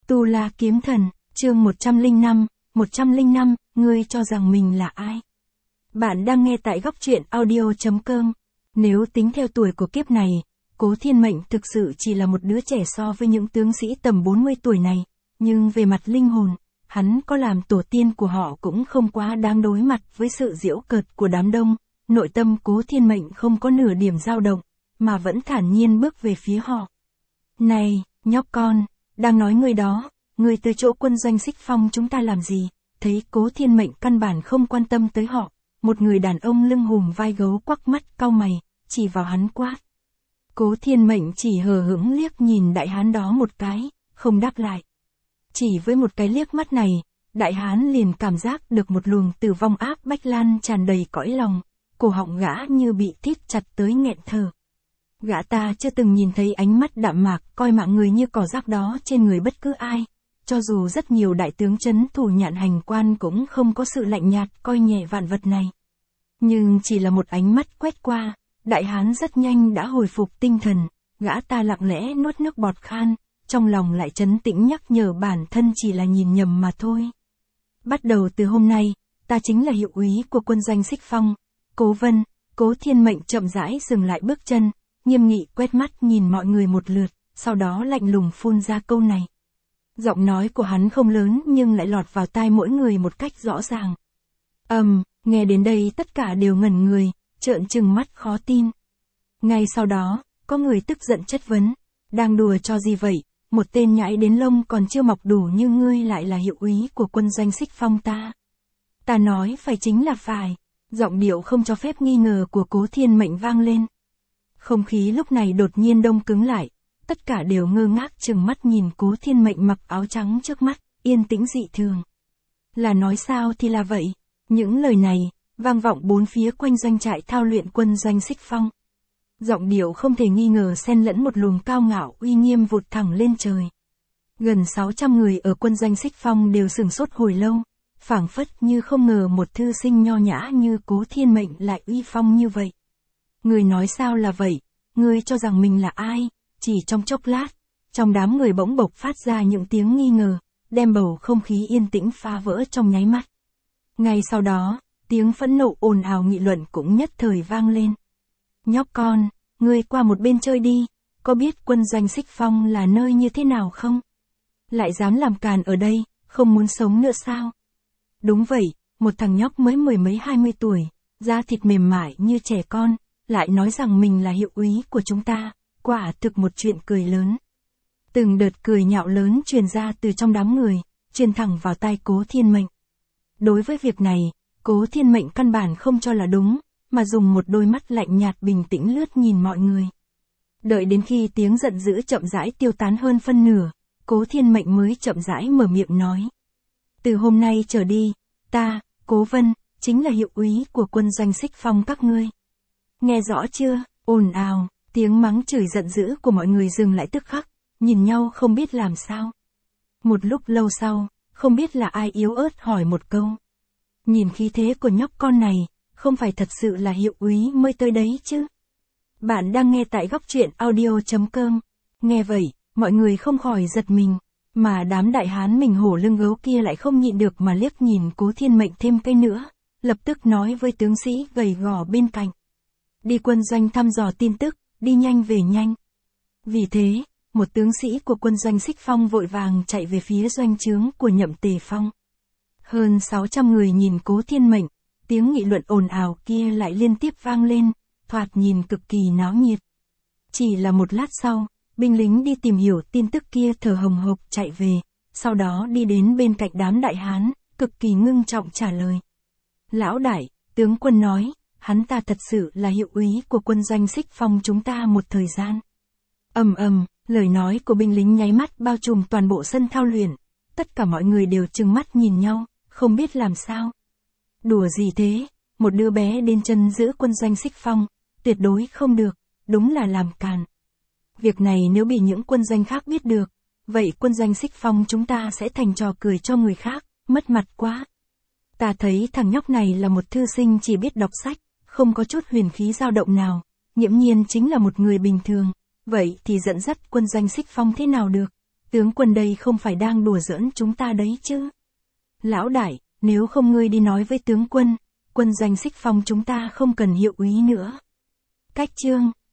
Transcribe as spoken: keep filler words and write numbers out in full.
Tu La Kiếm Thần, chương một trăm lẻ năm, một trăm lẻ năm, ngươi cho rằng mình là ai? Bạn đang nghe tại góc truyện audio chấm com. Nếu tính theo tuổi của kiếp này, Cố Thiên Mệnh thực sự chỉ là một đứa trẻ so với những tướng sĩ tầm bốn mươi tuổi này, nhưng về mặt linh hồn, hắn có làm tổ tiên của họ cũng không quá đáng đối mặt với sự giễu cợt của đám đông, nội tâm Cố Thiên Mệnh không có nửa điểm dao động, mà vẫn thản nhiên bước về phía họ. Này, nhóc con, đang nói người đó, người từ chỗ quân doanh Xích Phong chúng ta làm gì? Thấy Cố Thiên Mệnh căn bản không quan tâm tới họ, một người đàn ông lưng hùm vai gấu quắc mắt cau mày, chỉ vào hắn quát. Cố Thiên Mệnh chỉ hờ hững liếc nhìn đại hán đó một cái, không đáp lại. Chỉ với một cái liếc mắt này, đại hán liền cảm giác được một luồng tử vong áp bách lan tràn đầy cõi lòng, cổ họng gã như bị thít chặt tới nghẹn thở. Gã ta chưa từng nhìn thấy ánh mắt đạm mạc coi mạng người như cỏ rác đó trên người bất cứ ai, cho dù rất nhiều đại tướng trấn thủ nhạn hành quan cũng không có sự lạnh nhạt coi nhẹ vạn vật này. Nhưng chỉ là một ánh mắt quét qua, đại hán rất nhanh đã hồi phục tinh thần, gã ta lặng lẽ nuốt nước bọt khan, trong lòng lại trấn tĩnh nhắc nhở bản thân chỉ là nhìn nhầm mà thôi. Bắt đầu từ hôm nay, ta chính là hiệu úy của quân doanh Xích Phong. Cố Vân, Cố Thiên Mệnh chậm rãi dừng lại bước chân, nghiêm nghị quét mắt nhìn mọi người một lượt, sau đó lạnh lùng phun ra câu này. Giọng nói của hắn không lớn nhưng lại lọt vào tai mỗi người một cách rõ ràng. Ầm, um, nghe đến đây tất cả đều ngẩn người, trợn trừng mắt khó tin. Ngay sau đó, có người tức giận chất vấn, đang đùa cho gì vậy, một tên nhãi đến lông còn chưa mọc đủ như ngươi lại là hiệu úy của quân doanh Xích Phong ta. Ta nói phải chính là phải, giọng điệu không cho phép nghi ngờ của Cố Thiên Mệnh vang lên. Không khí lúc này đột nhiên đông cứng lại, tất cả đều ngơ ngác trừng mắt nhìn Cố Thiên Mệnh mặc áo trắng trước mắt, yên tĩnh dị thường. Là nói sao thì là vậy, những lời này, vang vọng bốn phía quanh doanh trại thao luyện quân doanh Xích Phong. Giọng điệu không thể nghi ngờ xen lẫn một luồng cao ngạo uy nghiêm vụt thẳng lên trời. Gần sáu trăm người ở quân doanh Xích Phong đều sửng sốt hồi lâu, phảng phất như không ngờ một thư sinh nho nhã như Cố Thiên Mệnh lại uy phong như vậy. Người nói sao là vậy, ngươi cho rằng mình là ai? Chỉ trong chốc lát, trong đám người bỗng bộc phát ra những tiếng nghi ngờ, đem bầu không khí yên tĩnh phá vỡ trong nháy mắt. Ngay sau đó, tiếng phẫn nộ ồn ào nghị luận cũng nhất thời vang lên. Nhóc con, ngươi qua một bên chơi đi, có biết quân doanh Xích Phong là nơi như thế nào không? Lại dám làm càn ở đây, không muốn sống nữa sao? Đúng vậy, một thằng nhóc mới mười mấy hai mươi tuổi, da thịt mềm mại như trẻ con, lại nói rằng mình là hiệu úy của chúng ta, quả thực một chuyện cười lớn. Từng đợt cười nhạo lớn truyền ra từ trong đám người, truyền thẳng vào tai Cố Thiên Mệnh. Đối với việc này, Cố Thiên Mệnh căn bản không cho là đúng, mà dùng một đôi mắt lạnh nhạt bình tĩnh lướt nhìn mọi người. Đợi đến khi tiếng giận dữ chậm rãi tiêu tán hơn phân nửa, Cố Thiên Mệnh mới chậm rãi mở miệng nói. Từ hôm nay trở đi, ta, Cố Vân, chính là hiệu úy của quân doanh Xích Phong các ngươi. Nghe rõ chưa? Ồn ào, tiếng mắng chửi giận dữ của mọi người dừng lại tức khắc, nhìn nhau không biết làm sao. Một lúc lâu sau, không biết là ai yếu ớt hỏi một câu. Nhìn khí thế của nhóc con này, không phải thật sự là hiệu úy mới tới đấy chứ? Bạn đang nghe tại góc truyện audio chấm com. Nghe vậy, mọi người không khỏi giật mình, mà đám đại hán mình hổ lưng gấu kia lại không nhịn được mà liếc nhìn Cố Thiên Mệnh thêm cái nữa, lập tức nói với tướng sĩ gầy gò bên cạnh. Đi quân doanh thăm dò tin tức, đi nhanh về nhanh. Vì thế, một tướng sĩ của quân doanh Xích Phong vội vàng chạy về phía doanh trướng của Nhậm Tề Phong. Hơn sáu trăm người nhìn Cố Thiên Mệnh, tiếng nghị luận ồn ào kia lại liên tiếp vang lên, thoạt nhìn cực kỳ náo nhiệt. Chỉ là một lát sau, binh lính đi tìm hiểu tin tức kia thở hồng hộc chạy về, sau đó đi đến bên cạnh đám đại hán, cực kỳ ngưng trọng trả lời. Lão đại, tướng quân nói, hắn ta thật sự là hiệu úy của quân doanh Xích Phong chúng ta một thời gian. Ầm ầm, lời nói của binh lính nháy mắt bao trùm toàn bộ sân thao luyện, tất cả mọi người đều trừng mắt nhìn nhau, không biết làm sao. Đùa gì thế, một đứa bé đến chân giữ quân doanh Xích Phong, tuyệt đối không được, đúng là làm càn. Việc này nếu bị những quân doanh khác biết được, vậy quân doanh Xích Phong chúng ta sẽ thành trò cười cho người khác, mất mặt quá. Ta thấy thằng nhóc này là một thư sinh chỉ biết đọc sách, không có chút huyền khí dao động nào, nghiễm nhiên chính là một người bình thường, vậy thì dẫn dắt quân doanh Xích Phong thế nào được, Tướng quân đây không phải đang đùa giỡn chúng ta đấy chứ. Lão đại, nếu không ngươi đi nói với tướng quân, quân doanh Xích Phong chúng ta không cần hiệu úy nữa. Cách chương